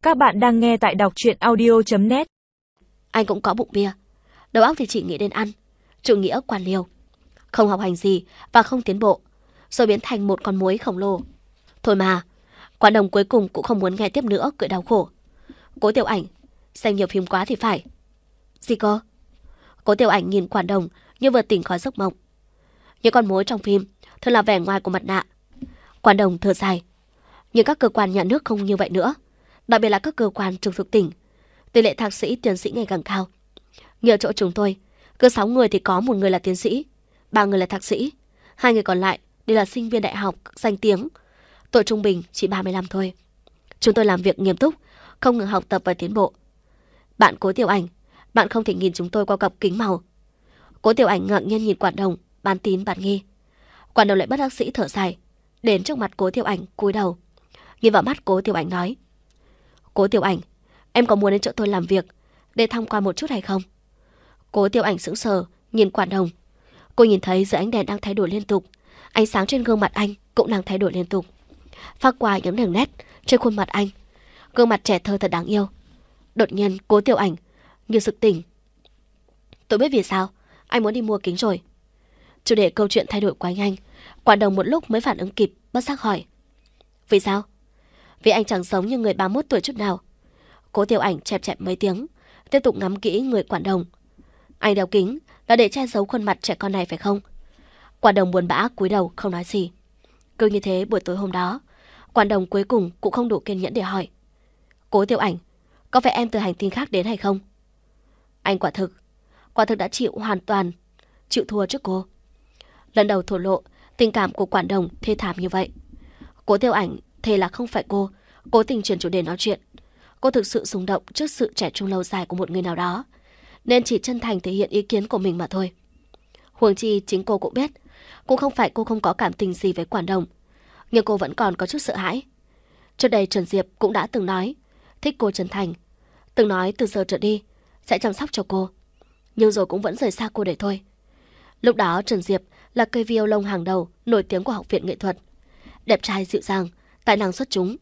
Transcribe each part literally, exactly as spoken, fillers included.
Các bạn đang nghe tại đọc truyện audio chấm net. Anh cũng có bụng bia, đầu óc thì chỉ nghĩ đến ăn, chủ nghĩa quan liêu, không học hành gì và không tiến bộ, rồi biến thành một con muỗi khổng lồ. Thôi mà, Quản Đồng cuối cùng cũng không muốn nghe tiếp nữa cười đau khổ. Cố Tiểu Ảnh, xem nhiều phim quá thì phải. Gì cơ? Cố Tiểu Ảnh nhìn Quản Đồng như vừa tỉnh khỏi giấc mộng. Những con muỗi trong phim thường là vẻ ngoài của mặt nạ. Quản Đồng thở dài. Nhưng các cơ quan nhà nước không như vậy nữa, đặc biệt là các cơ quan trực thuộc tỉnh. Tỷ lệ thạc sĩ, tiến sĩ ngày càng cao. Như ở chỗ chúng tôi, cứ sáu người thì có một người là tiến sĩ, ba người là thạc sĩ, hai người còn lại đều là sinh viên đại học danh tiếng. Tuổi trung bình chỉ ba mươi lăm thôi. Chúng tôi làm việc nghiêm túc, không ngừng học tập và tiến bộ. Bạn Cố Tiểu Ảnh, bạn không thể nhìn chúng tôi qua cặp kính màu. Cố Tiểu Ảnh ngạc nhiên nhìn Quản Đồng, bán tín bán nghi. Quản Đồng lại bất đắc sĩ thở dài, đến trước mặt Cố Tiểu Ảnh cúi đầu, nhìn vào mắt Cố Tiểu Ảnh nói: Cố Tiểu Ảnh, em có muốn đến chỗ tôi làm việc để tham quan một chút hay không? Cố Tiểu Ảnh sững sờ nhìn Quản Đồng. Cô nhìn thấy dưới ánh đèn đang thay đổi liên tục, ánh sáng trên gương mặt anh cũng đang thay đổi liên tục, phát qua những đường nét trên khuôn mặt anh. Gương mặt trẻ thơ thật đáng yêu. Đột nhiên Cố Tiểu Ảnh như sực tỉnh. Tôi biết vì sao anh muốn đi mua kính rồi. Chủ đề câu chuyện thay đổi quá nhanh, Quản Đồng một lúc mới phản ứng kịp, bất giác hỏi: Vì sao? Vì anh chẳng giống như người ba mươi mốt tuổi chút nào. Cố Tiểu Ảnh chẹp chẹp mấy tiếng, tiếp tục ngắm kỹ người Quản Đồng. Anh đeo kính là để che giấu khuôn mặt trẻ con này phải không? Quản Đồng buồn bã cúi đầu không nói gì. Cứ như thế buổi tối hôm đó, Quản Đồng cuối cùng cũng không đủ kiên nhẫn để hỏi: Cố Tiểu Ảnh, có phải em từ hành tinh khác đến hay không? Anh quả thực, quả thực đã chịu hoàn toàn chịu thua trước cô. Lần đầu thổ lộ tình cảm của Quản Đồng thê thảm như vậy. Cố Tiểu Ảnh thề là không phải cô cố tình chuyển chủ đề nói chuyện. Cô thực sự rung động trước sự trẻ trung lâu dài của một người nào đó, nên chỉ chân thành thể hiện ý kiến của mình mà thôi. Huống chi chính cô cũng biết, cũng không phải cô không có cảm tình gì với Quản Đồng, nhưng cô vẫn còn có chút sợ hãi. Trước đây Trần Diệp cũng đã từng nói thích cô chân thành, từng nói từ giờ trở đi sẽ chăm sóc cho cô, nhưng rồi cũng vẫn rời xa cô để thôi. Lúc đó Trần Diệp là cây violon hàng đầu nổi tiếng của Học viện Nghệ thuật, đẹp trai dịu dàng, tài năng xuất chúng.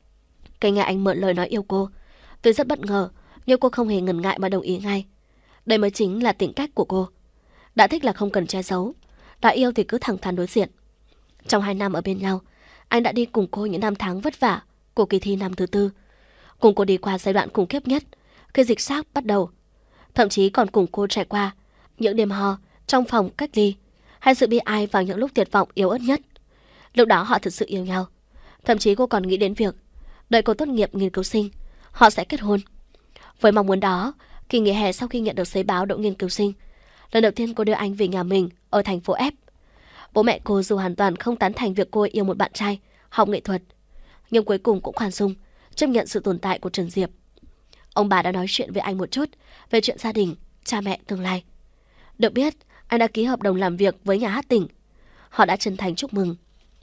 Cái nghe anh mượn lời nói yêu cô, tôi rất bất ngờ, nhưng cô không hề ngần ngại mà đồng ý ngay. Đây mới chính là tính cách của cô. Đã thích là không cần che giấu, đã yêu thì cứ thẳng thắn đối diện. Trong hai năm ở bên nhau, anh đã đi cùng cô những năm tháng vất vả của kỳ thi năm thứ tư, cùng cô đi qua giai đoạn khủng khiếp nhất khi dịch SARS bắt đầu, thậm chí còn cùng cô trải qua những đêm ho trong phòng cách ly, hay sự bi ai vào những lúc tuyệt vọng yếu ớt nhất. Lúc đó họ thực sự yêu nhau, thậm chí cô còn nghĩ đến việc đợi cô tốt nghiệp nghiên cứu sinh, họ sẽ kết hôn. Với mong muốn đó, kỳ nghỉ hè sau khi nhận được giấy báo đậu nghiên cứu sinh, lần đầu tiên cô đưa anh về nhà mình ở thành phố F. Bố mẹ cô dù hoàn toàn không tán thành việc cô yêu một bạn trai học nghệ thuật, nhưng cuối cùng cũng khoan dung chấp nhận sự tồn tại của Trần Diệp. Ông bà đã nói chuyện với anh một chút về chuyện gia đình, cha mẹ tương lai. Được biết, anh đã ký hợp đồng làm việc với nhà hát tỉnh. Họ đã chân thành chúc mừng.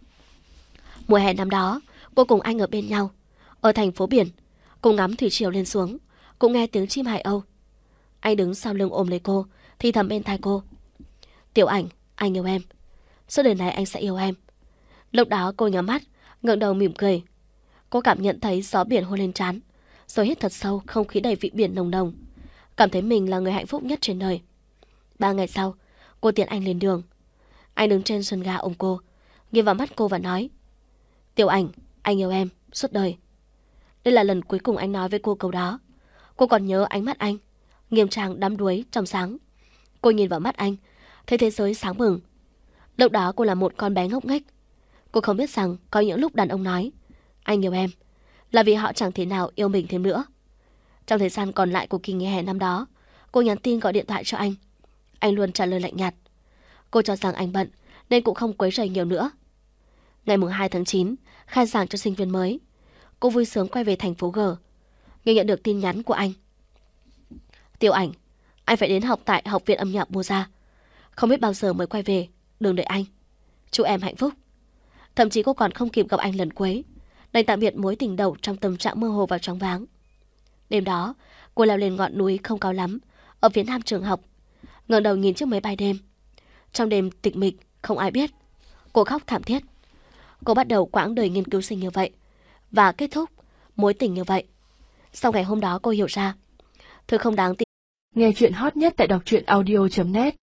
Mùa hè năm đó, cô cùng anh ở bên nhau, ở thành phố biển, cùng ngắm thủy triều lên xuống, cũng nghe tiếng chim hải âu. Anh đứng sau lưng ôm lấy cô, thì thầm bên tai cô: Tiểu Ảnh, anh yêu em. Suốt đời này anh sẽ yêu em. Lúc đó cô nhắm mắt, ngẩng đầu mỉm cười. Cô cảm nhận thấy gió biển hôn lên trán, rồi hít thật sâu không khí đầy vị biển nồng nồng, cảm thấy mình là người hạnh phúc nhất trên đời. Ba ngày sau, cô tiễn anh lên đường. Anh đứng trên sân ga ôm cô, nhìn vào mắt cô và nói: Tiểu Ảnh, anh yêu em suốt đời. Đây là lần cuối cùng anh nói với cô câu đó. Cô còn nhớ ánh mắt anh, nghiêm trang đắm đuối trong sáng. Cô nhìn vào mắt anh, thấy thế giới sáng bừng. Lúc đó cô là một con bé ngốc nghếch. Cô không biết rằng có những lúc đàn ông nói anh yêu em là vì họ chẳng thể nào yêu mình thêm nữa. Trong thời gian còn lại của kỳ nghỉ hè năm đó, cô nhắn tin gọi điện thoại cho anh. Anh luôn trả lời lạnh nhạt. Cô cho rằng anh bận nên cũng không quấy rầy nhiều nữa. Ngày hai tháng chín, khai giảng cho sinh viên mới, cô vui sướng quay về thành phố G, nhưng nhận được tin nhắn của anh: Tiểu Ảnh, anh phải đến học tại Học viện Âm nhạc Mozart. Không biết bao giờ mới quay về, đừng đợi anh. Chúc em hạnh phúc. Thậm chí cô còn không kịp gặp anh lần cuối, đành tạm biệt mối tình đầu trong tâm trạng mơ hồ và choáng váng. Đêm đó, cô leo lên ngọn núi không cao lắm ở phía nam trường học, ngẩng đầu nhìn chiếc máy bay đêm. Trong đêm tịch mịch, không ai biết, cô khóc thảm thiết. Cô bắt đầu quãng đời nghiên cứu sinh như vậy và kết thúc mối tình như vậy. Sau ngày hôm đó cô hiểu ra, thứ không đáng tin. Nghe chuyện hot nhất tại đọc truyện audio chấm net